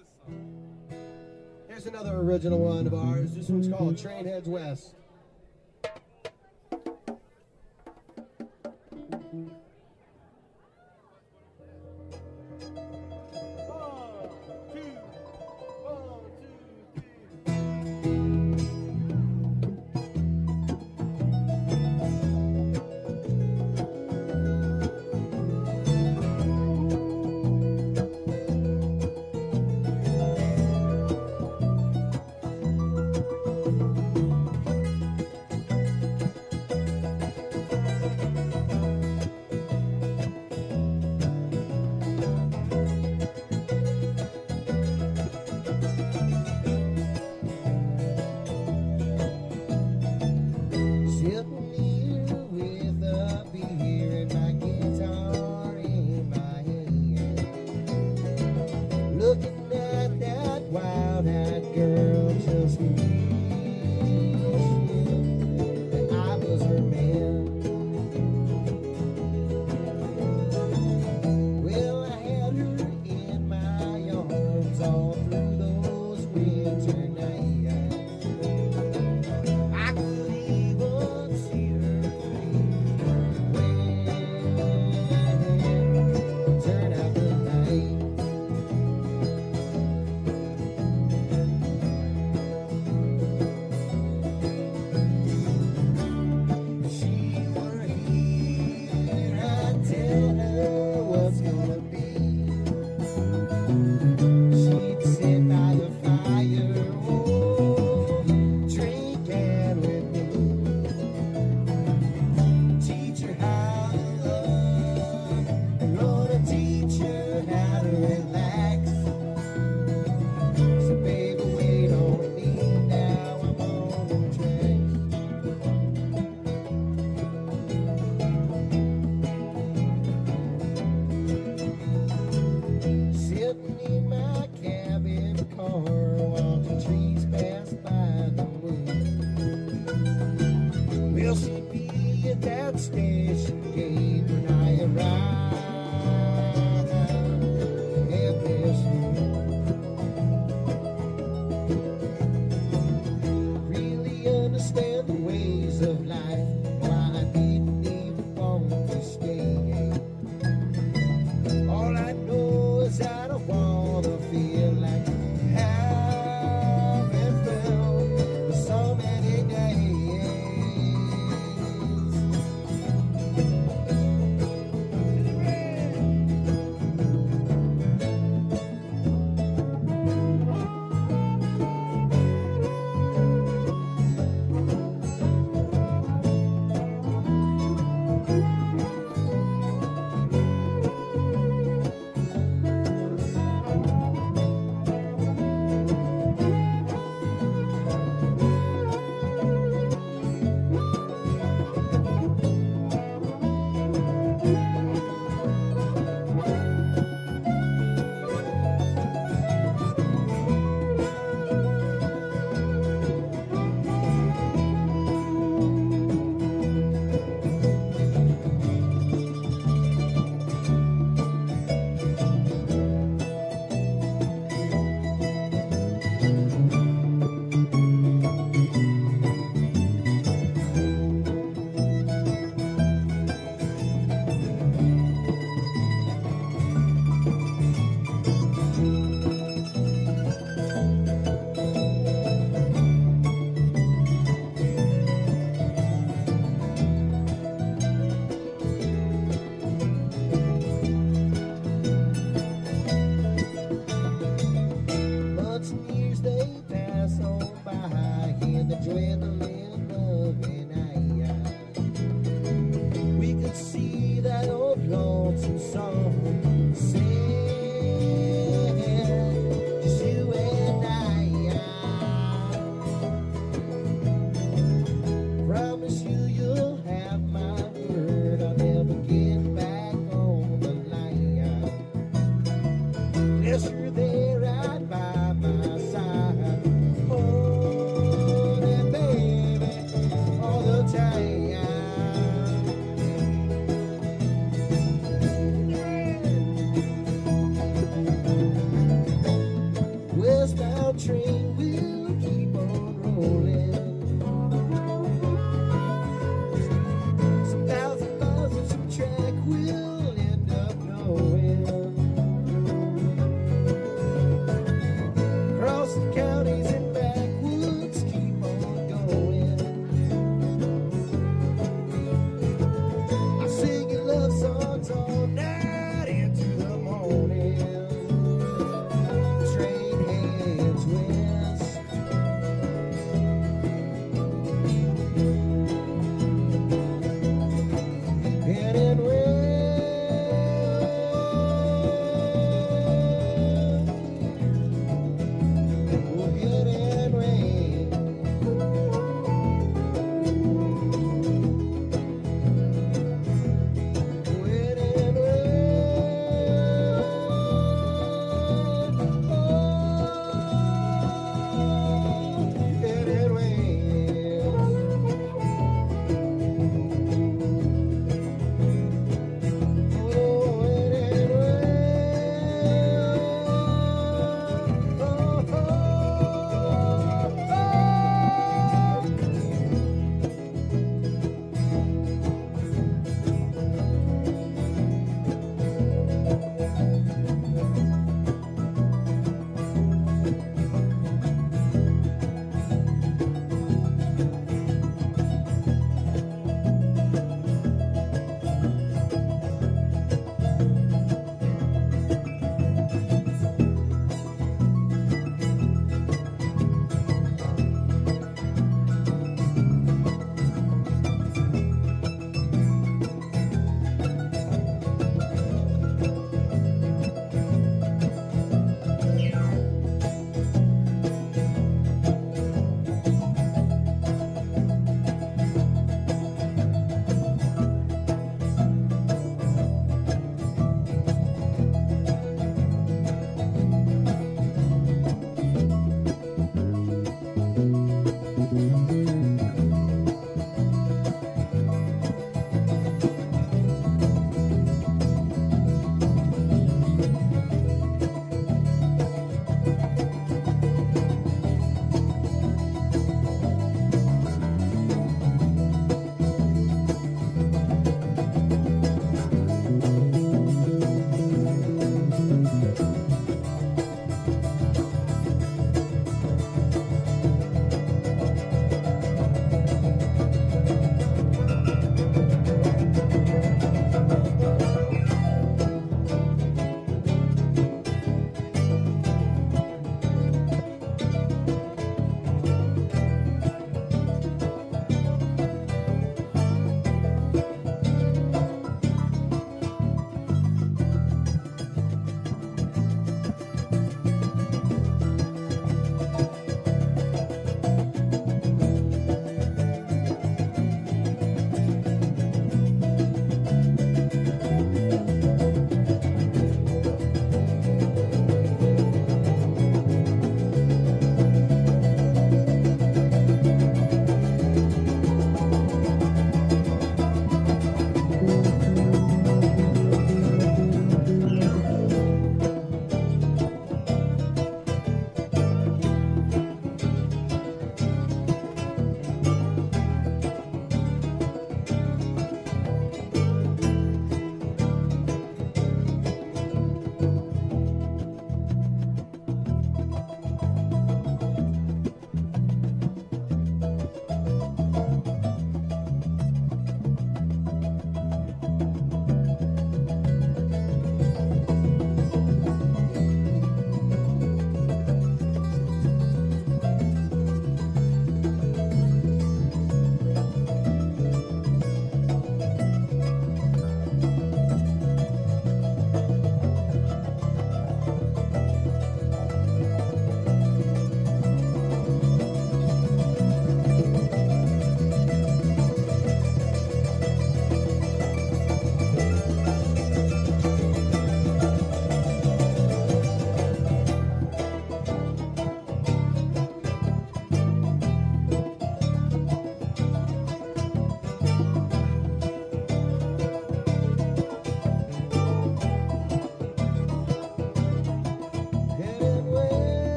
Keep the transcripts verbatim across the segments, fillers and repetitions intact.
Here's another original one of ours. This one's called Train Heads West.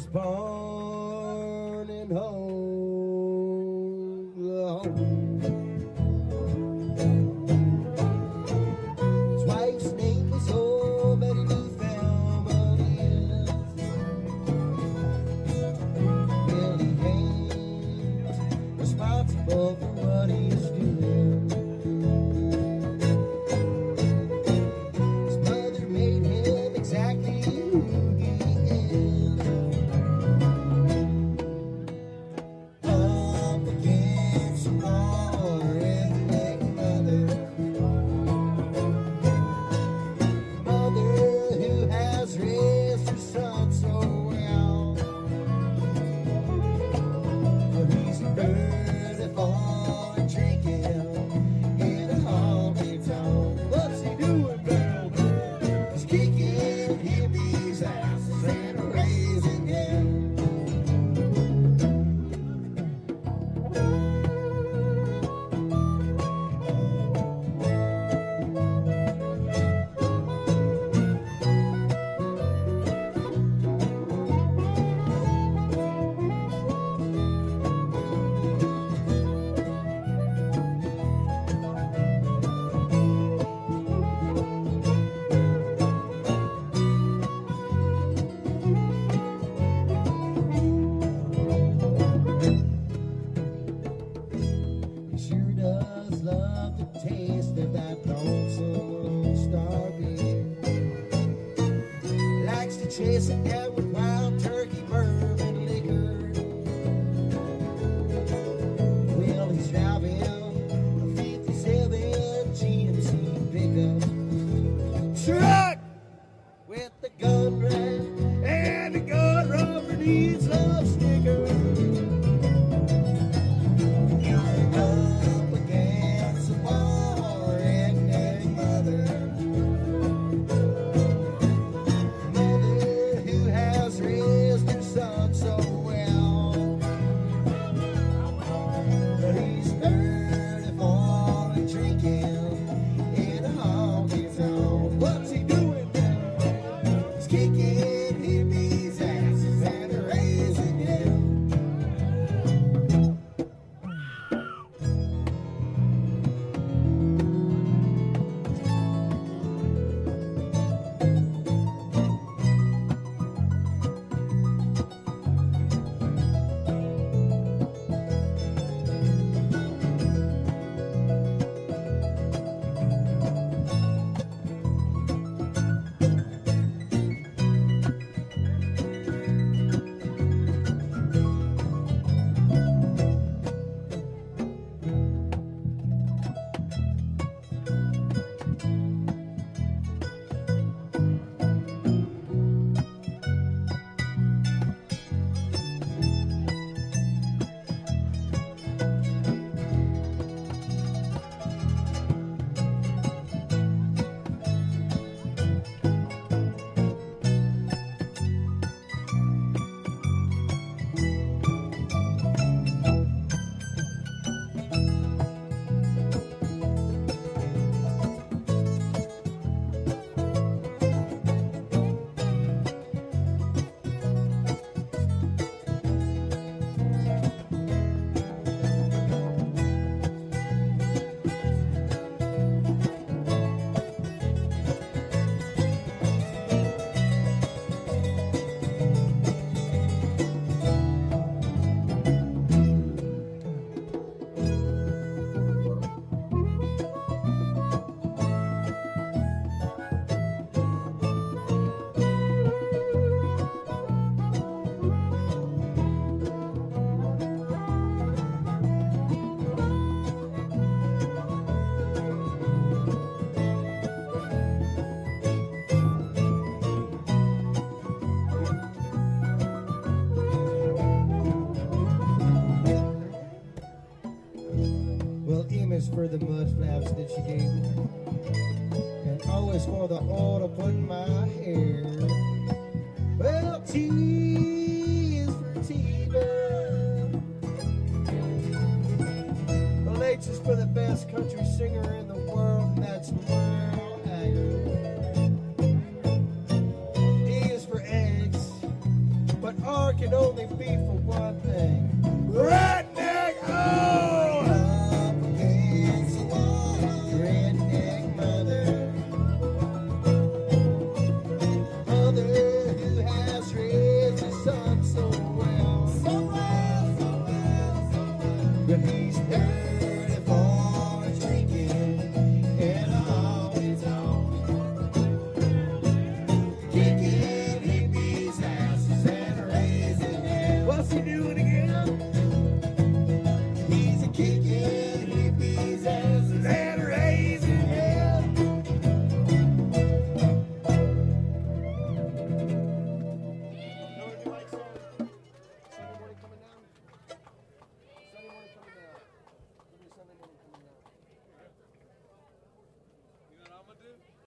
was born in Oklahoma. His wife's name was Old Betty Lou Thelma Diaz. Billy Haynes, responsible for what he's doing. His mother made him exactly who he is. Up against the wall, redneck mother. Mother who has raised her son so well. But he's early for drinking in a honky tonk. What's he doing, girl? He's kicking hippies' asses and raising hell. He sure does love the taste of that lonesome Lone Star beer. Likes to chase it down with wild turkey bourbon liquor. Well, he's driving a fifty-seven G M C pickup truck with the gun rack and the gun rubber needs love sticker. Up against the wall, redneck mother. Mother who has raised her son so well. But he's thirty-four and drinking in a honky tonk. What's he doing now? He's kicking hippies' asses and raising hell. Well, M is for the mud flaps that she gave me. And O is for the oil to put in my hair. Well, T is for T-Bird. Well, H is for the best country singer in the world.